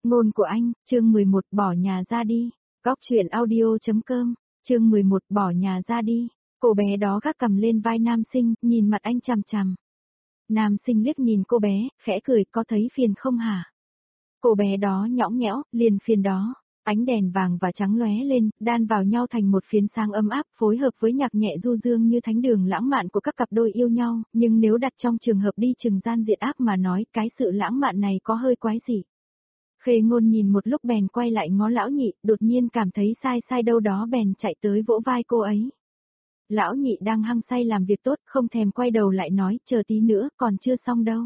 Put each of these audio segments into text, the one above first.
Ngôn của anh, chương 11 bỏ nhà ra đi. Góc truyện audio.com, chương 11 bỏ nhà ra đi. Cô bé đó gác cầm lên vai nam sinh, nhìn mặt anh chằm chằm. Nam sinh liếc nhìn cô bé, khẽ cười, có thấy phiền không hả? Cô bé đó nhõng nhẽo, liền phiền đó. Ánh đèn vàng và trắng lóe lên, đan vào nhau thành một phiến sáng ấm áp, phối hợp với nhạc nhẹ du dương như thánh đường lãng mạn của các cặp đôi yêu nhau, nhưng nếu đặt trong trường hợp đi chừng gian diện ác mà nói, cái sự lãng mạn này có hơi quái dị. Khê Ngôn nhìn một lúc bèn quay lại ngó lão nhị, đột nhiên cảm thấy sai sai đâu đó bèn chạy tới vỗ vai cô ấy. Lão nhị đang hăng say làm việc tốt, không thèm quay đầu lại nói, chờ tí nữa, còn chưa xong đâu.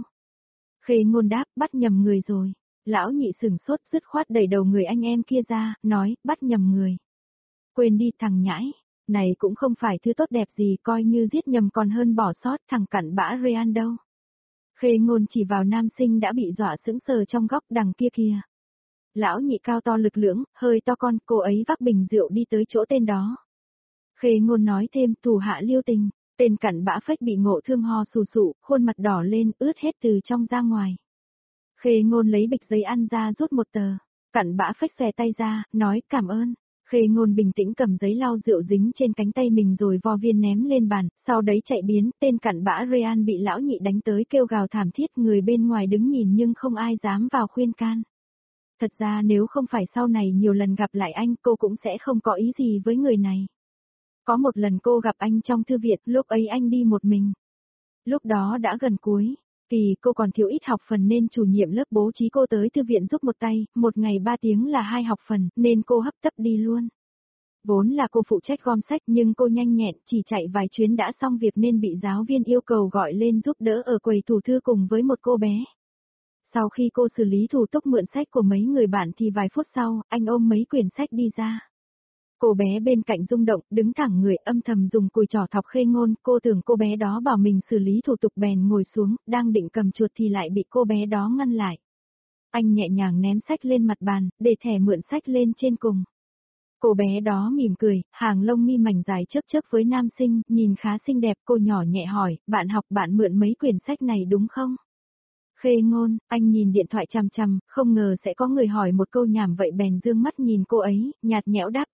Khê Ngôn đáp, bắt nhầm người rồi. Lão nhị sửng sốt, dứt khoát đẩy đầu người anh em kia ra, nói, bắt nhầm người. Quên đi thằng nhãi, này cũng không phải thứ tốt đẹp gì, coi như giết nhầm còn hơn bỏ sót thằng cặn bã Ryan đâu. Khê Ngôn chỉ vào nam sinh đã bị dọa sững sờ trong góc đằng kia kìa. Lão nhị cao to lực lưỡng, hơi to con, cô ấy vác bình rượu đi tới chỗ tên đó. Khê Ngôn nói thêm, thủ hạ Liêu Tình, tên cặn bã phách bị ngộ thương ho sù sụ, khuôn mặt đỏ lên, ướt hết từ trong ra ngoài. Khê Ngôn lấy bịch giấy ăn ra rút một tờ, cặn bã phách xòe tay ra, nói cảm ơn. Khê Ngôn bình tĩnh cầm giấy lau rượu dính trên cánh tay mình rồi vo viên ném lên bàn, sau đấy chạy biến, tên cặn bã Ryan bị lão nhị đánh tới kêu gào thảm thiết, người bên ngoài đứng nhìn nhưng không ai dám vào khuyên can. Thật ra nếu không phải sau này nhiều lần gặp lại anh, cô cũng sẽ không có ý gì với người này. Có một lần cô gặp anh trong thư viện, lúc ấy anh đi một mình. Lúc đó đã gần cuối kỳ, cô còn thiếu ít học phần nên chủ nhiệm lớp bố trí cô tới thư viện giúp một tay, một ngày 3 tiếng là 2 học phần, nên cô hấp tấp đi luôn. Vốn là cô phụ trách gom sách nhưng cô nhanh nhẹn, chỉ chạy vài chuyến đã xong việc nên bị giáo viên yêu cầu gọi lên giúp đỡ ở quầy thủ thư cùng với một cô bé. Sau khi cô xử lý thủ tục mượn sách của mấy người bạn thì vài phút sau, anh ôm mấy quyển sách đi ra. Cô bé bên cạnh rung động, đứng thẳng người âm thầm dùng cùi trỏ thọc Khê Ngôn, cô tưởng cô bé đó bảo mình xử lý thủ tục bèn ngồi xuống, đang định cầm chuột thì lại bị cô bé đó ngăn lại. Anh nhẹ nhàng ném sách lên mặt bàn, để thẻ mượn sách lên trên cùng. Cô bé đó mỉm cười, hàng lông mi mảnh dài chớp chớp với nam sinh, nhìn khá xinh đẹp, cô nhỏ nhẹ hỏi, bạn học bạn mượn mấy quyển sách này đúng không? Khê Ngôn, anh nhìn điện thoại chằm chằm, không ngờ sẽ có người hỏi một câu nhảm vậy bèn dương mắt nhìn cô ấy, nhạt nhẽo đáp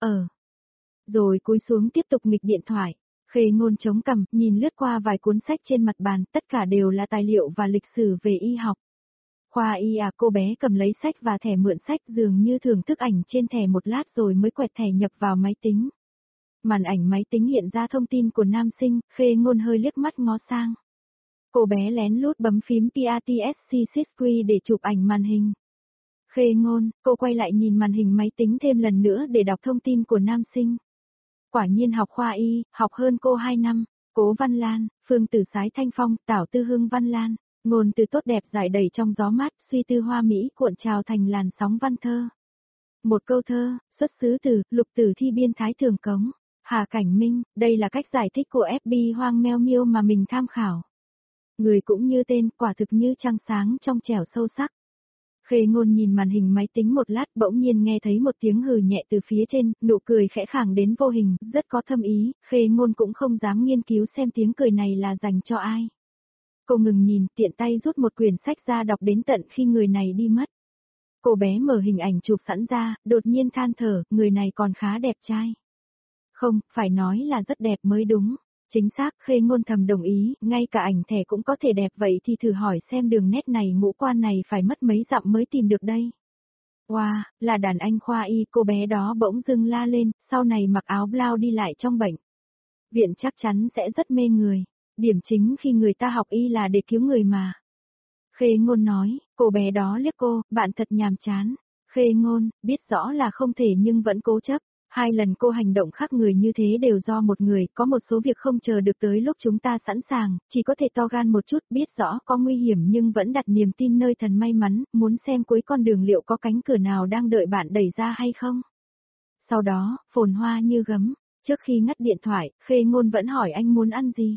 Rồi cúi xuống tiếp tục nghịch điện thoại. Khê Ngôn chống cằm, nhìn lướt qua vài cuốn sách trên mặt bàn, tất cả đều là tài liệu và lịch sử về y học. Khoa y à, cô bé cầm lấy sách và thẻ mượn sách dường như thưởng thức ảnh trên thẻ một lát rồi mới quẹt thẻ nhập vào máy tính. Màn ảnh máy tính hiện ra thông tin của nam sinh, Khê Ngôn hơi liếc mắt ngó sang. Cô bé lén lút bấm phím PATSC SysQuee để chụp ảnh màn hình. Khê Ngôn, cô quay lại nhìn màn hình máy tính thêm lần nữa để đọc thông tin của nam sinh. Quả nhiên học khoa y, học hơn cô 2 năm, Cố Văn Lan, Phương Tử Sái Thanh Phong, Tảo Tư Hương Văn Lan, ngôn từ tốt đẹp giải đầy trong gió mát, suy tư hoa mỹ cuộn trào thành làn sóng văn thơ. Một câu thơ, xuất xứ từ, Lục Tử Thi biên Thái Thường Cống, Hà Cảnh Minh, đây là cách giải thích của FB Hoang Meo Miêu mà mình tham khảo. Người cũng như tên, quả thực như trăng sáng trong trẻo sâu sắc. Khê Ngôn nhìn màn hình máy tính một lát bỗng nhiên nghe thấy một tiếng hừ nhẹ từ phía trên, nụ cười khẽ khàng đến vô hình, rất có thâm ý, Khê Ngôn cũng không dám nghiên cứu xem tiếng cười này là dành cho ai. Cô ngừng nhìn, tiện tay rút một quyển sách ra đọc đến tận khi người này đi mất. Cô bé mở hình ảnh chụp sẵn ra, đột nhiên than thở, người này còn khá đẹp trai. Không, phải nói là rất đẹp mới đúng. Chính xác, Khê Ngôn thầm đồng ý, ngay cả ảnh thẻ cũng có thể đẹp vậy thì thử hỏi xem đường nét này ngũ quan này phải mất mấy dặm mới tìm được đây. Wow, là đàn anh khoa y, cô bé đó bỗng dưng la lên, sau này mặc áo blau đi lại trong bệnh viện chắc chắn sẽ rất mê người. Điểm chính khi người ta học y là để cứu người mà. Khê Ngôn nói, cô bé đó liếc cô, bạn thật nhàm chán. Khê Ngôn, biết rõ là không thể nhưng vẫn cố chấp. 2 lần cô hành động khác người như thế đều do một người, có một số việc không chờ được tới lúc chúng ta sẵn sàng, chỉ có thể to gan một chút, biết rõ có nguy hiểm nhưng vẫn đặt niềm tin nơi thần may mắn, muốn xem cuối con đường liệu có cánh cửa nào đang đợi bạn đẩy ra hay không. Sau đó, phồn hoa như gấm, trước khi ngắt điện thoại, Khê Ngôn vẫn hỏi anh muốn ăn gì.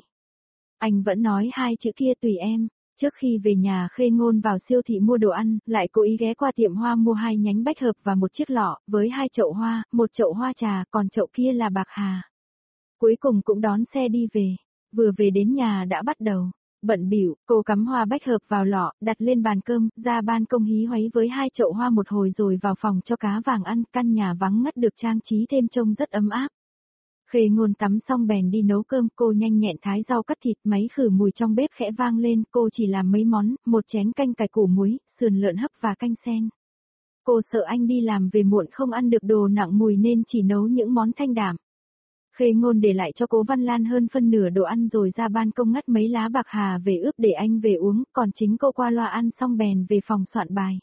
Anh vẫn nói 2 chữ kia tùy em. Trước khi về nhà Khê Ngôn vào siêu thị mua đồ ăn, lại cố ý ghé qua tiệm hoa mua 2 nhánh bách hợp và một chiếc lọ, với 2 chậu hoa, một chậu hoa trà, còn chậu kia là bạc hà. Cuối cùng cũng đón xe đi về. Vừa về đến nhà đã bắt đầu Bận bịu, cô cắm hoa bách hợp vào lọ, đặt lên bàn cơm, ra ban công hí hoáy với 2 chậu hoa một hồi rồi vào phòng cho cá vàng ăn, căn nhà vắng ngắt được trang trí thêm trông rất ấm áp. Khê Ngôn tắm xong bèn đi nấu cơm, cô nhanh nhẹn thái rau cắt thịt, máy khử mùi trong bếp khẽ vang lên, cô chỉ làm mấy món, một chén canh cải củ muối, sườn lợn hấp và canh sen. Cô sợ anh đi làm về muộn không ăn được đồ nặng mùi nên chỉ nấu những món thanh đạm. Khê Ngôn để lại cho Cố Văn Lan hơn phân nửa đồ ăn rồi ra ban công ngắt mấy lá bạc hà về ướp để anh về uống, còn chính cô qua loa ăn xong bèn về phòng soạn bài.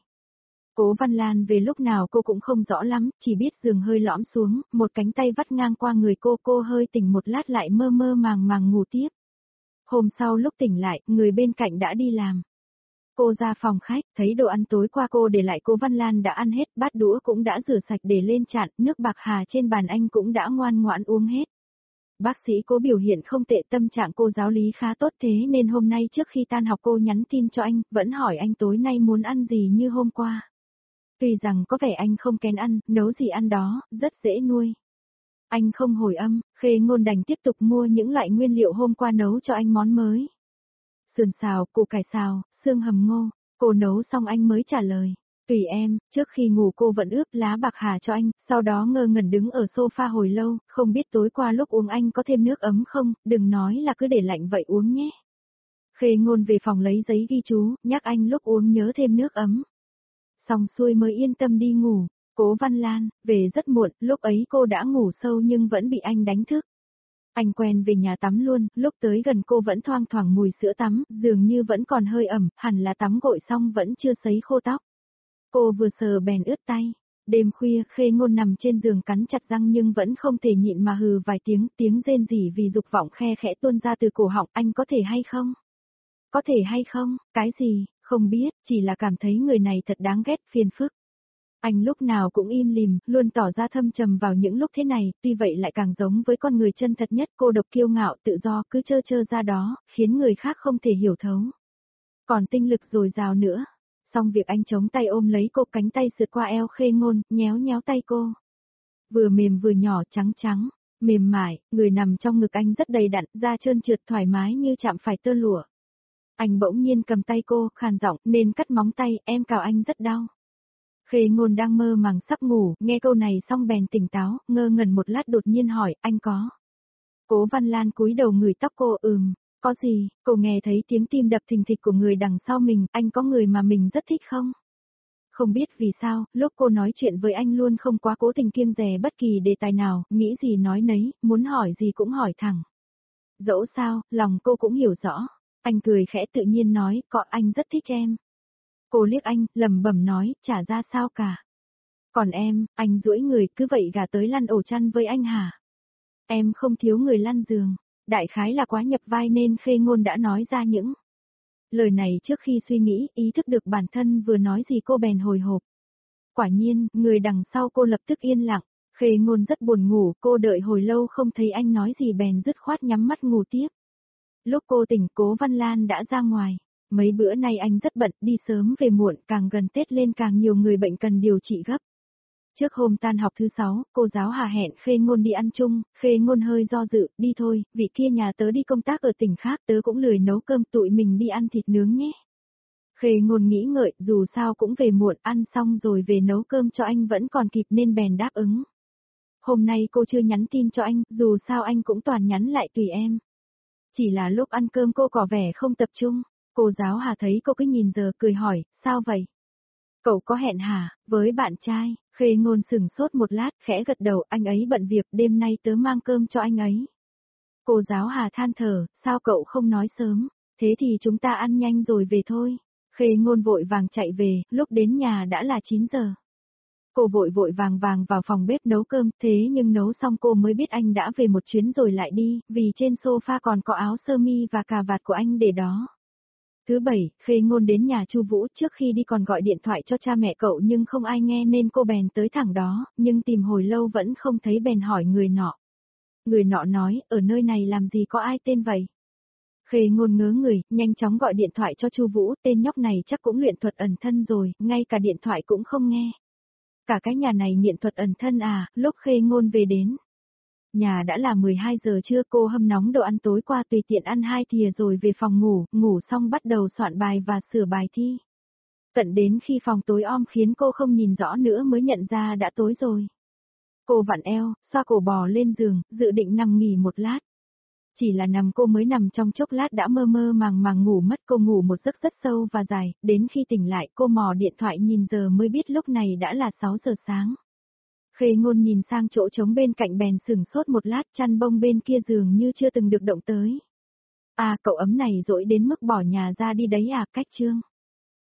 Cố Văn Lan về lúc nào cô cũng không rõ lắm, chỉ biết giường hơi lõm xuống, một cánh tay vắt ngang qua người cô hơi tỉnh một lát lại mơ mơ màng màng ngủ tiếp. Hôm sau lúc tỉnh lại, người bên cạnh đã đi làm. Cô ra phòng khách, thấy đồ ăn tối qua cô để lại Cố Văn Lan đã ăn hết, bát đũa cũng đã rửa sạch để lên chạn, nước bạc hà trên bàn anh cũng đã ngoan ngoãn uống hết. Bác sĩ Cố biểu hiện không tệ, tâm trạng cô giáo lý khá tốt, thế nên hôm nay trước khi tan học cô nhắn tin cho anh, vẫn hỏi anh tối nay muốn ăn gì như hôm qua. Tuy rằng có vẻ anh không kén ăn, nấu gì ăn đó, rất dễ nuôi. Anh không hồi âm, Khê Ngôn đành tiếp tục mua những loại nguyên liệu hôm qua nấu cho anh món mới. Sườn xào, củ cải xào, xương hầm ngô, cô nấu xong anh mới trả lời. Tùy em, trước khi ngủ cô vẫn ướp lá bạc hà cho anh, sau đó ngơ ngẩn đứng ở sofa hồi lâu, không biết tối qua lúc uống anh có thêm nước ấm không, đừng nói là cứ để lạnh vậy uống nhé. Khê Ngôn về phòng lấy giấy ghi chú, nhắc anh lúc uống nhớ thêm nước ấm. Xong xuôi mới yên tâm đi ngủ. Cố Văn Lan, về rất muộn, lúc ấy cô đã ngủ sâu nhưng vẫn bị anh đánh thức. Anh quen về nhà tắm luôn, lúc tới gần cô vẫn thoang thoảng mùi sữa tắm, dường như vẫn còn hơi ẩm, hẳn là tắm gội xong vẫn chưa sấy khô tóc. Cô vừa sờ bèn ướt tay. Đêm khuya, Khê Ngôn nằm trên giường cắn chặt răng nhưng vẫn không thể nhịn mà hừ vài tiếng rên rỉ vì dục vọng khe khẽ tuôn ra từ cổ họng, anh có thể hay không? Có thể hay không? Cái gì? Không biết, chỉ là cảm thấy người này thật đáng ghét, phiền phức. Anh lúc nào cũng im lìm, luôn tỏ ra thâm trầm vào những lúc thế này, tuy vậy lại càng giống với con người chân thật nhất, cô độc kiêu ngạo tự do cứ trơ ra đó, khiến người khác không thể hiểu thấu. Còn tinh lực dồi dào nữa. Xong việc anh chống tay ôm lấy cô, cánh tay sượt qua eo Khê Ngôn, nhéo tay cô. Vừa mềm vừa nhỏ, trắng trắng, mềm mại, người nằm trong ngực anh rất đầy đặn, da trơn trượt thoải mái như chạm phải tơ lụa. Anh bỗng nhiên cầm tay cô, khàn giọng, nên cắt móng tay, em cào anh rất đau. Khê Ngôn đang mơ màng sắp ngủ, nghe câu này xong bèn tỉnh táo, ngơ ngẩn một lát đột nhiên hỏi, anh có. Cố Văn Lan cúi đầu ngửi tóc cô, có gì, cô nghe thấy tiếng tim đập thình thịch của người đằng sau mình, anh có người mà mình rất thích không? Không biết vì sao, lúc cô nói chuyện với anh luôn không quá cố tình kiêng dè bất kỳ đề tài nào, nghĩ gì nói nấy, muốn hỏi gì cũng hỏi thẳng. Dẫu sao, lòng cô cũng hiểu rõ. Anh cười khẽ tự nhiên nói, có anh rất thích em. Cô liếc anh, lẩm bẩm nói, chả ra sao cả. Còn em, anh duỗi người cứ vậy gà tới lăn ổ chăn với anh hả? Em không thiếu người lăn giường. Đại khái là quá nhập vai nên Khê Ngôn đã nói ra những lời này trước khi suy nghĩ, ý thức được bản thân vừa nói gì cô bèn hồi hộp. Quả nhiên, người đằng sau cô lập tức yên lặng. Khê Ngôn rất buồn ngủ, cô đợi hồi lâu không thấy anh nói gì bèn dứt khoát nhắm mắt ngủ tiếp. Lúc cô tỉnh, Cố Văn Lan đã ra ngoài. Mấy bữa nay anh rất bận, đi sớm về muộn, càng gần Tết lên càng nhiều người bệnh cần điều trị gấp. Trước hôm tan học thứ 6, cô giáo Hà hẹn Khê Ngôn đi ăn chung, Khê Ngôn hơi do dự, đi thôi, vị kia nhà tớ đi công tác ở tỉnh khác, tớ cũng lười nấu cơm, tụi mình đi ăn thịt nướng nhé. Khê Ngôn nghĩ ngợi, dù sao cũng về muộn, ăn xong rồi về nấu cơm cho anh vẫn còn kịp nên bèn đáp ứng. Hôm nay cô chưa nhắn tin cho anh, dù sao anh cũng toàn nhắn lại tùy em. Chỉ là lúc ăn cơm cô có vẻ không tập trung. Cô giáo Hà thấy cô cứ nhìn giờ cười hỏi, sao vậy? Cậu có hẹn hả, với bạn trai? Khê Ngôn sửng sốt một lát, khẽ gật đầu, anh ấy bận việc, đêm nay tớ mang cơm cho anh ấy. Cô giáo Hà than thở, sao cậu không nói sớm? Thế thì chúng ta ăn nhanh rồi về thôi. Khê Ngôn vội vàng chạy về, lúc đến nhà đã là 9 giờ. Cô vội vàng vào phòng bếp nấu cơm, thế nhưng nấu xong cô mới biết anh đã về một chuyến rồi lại đi, vì trên sofa còn có áo sơ mi và cà vạt của anh để đó. Thứ 7, Khê Ngôn đến nhà Chu Vũ, trước khi đi còn gọi điện thoại cho cha mẹ cậu nhưng không ai nghe nên cô bèn tới thẳng đó, nhưng tìm hồi lâu vẫn không thấy bèn hỏi người nọ. Người nọ nói, ở nơi này làm gì có ai tên vậy? Khê Ngôn ngớ người, nhanh chóng gọi điện thoại cho Chu Vũ, tên nhóc này chắc cũng luyện thuật ẩn thân rồi, ngay cả điện thoại cũng không nghe. Cả cái nhà này nghiện thuật ẩn thân à, lúc Khê Ngôn về đến. Nhà đã là 12 giờ trưa, cô hâm nóng đồ ăn tối qua tùy tiện ăn 2 thìa rồi về phòng ngủ, ngủ xong bắt đầu soạn bài và sửa bài thi. Tận đến khi phòng tối om khiến cô không nhìn rõ nữa mới nhận ra đã tối rồi. Cô vặn eo, xoa cổ bò lên giường, dự định nằm nghỉ một lát. Chỉ là nằm cô mới nằm trong chốc lát đã mơ mơ màng màng ngủ mất, cô ngủ một giấc rất sâu và dài, đến khi tỉnh lại cô mò điện thoại nhìn giờ mới biết lúc này đã là 6 giờ sáng. Khê Ngôn nhìn sang chỗ trống bên cạnh bèn sửng sốt một lát, chăn bông bên kia giường như chưa từng được động tới. À, cậu ấm này dỗi đến mức bỏ nhà ra đi đấy à, cách Trương.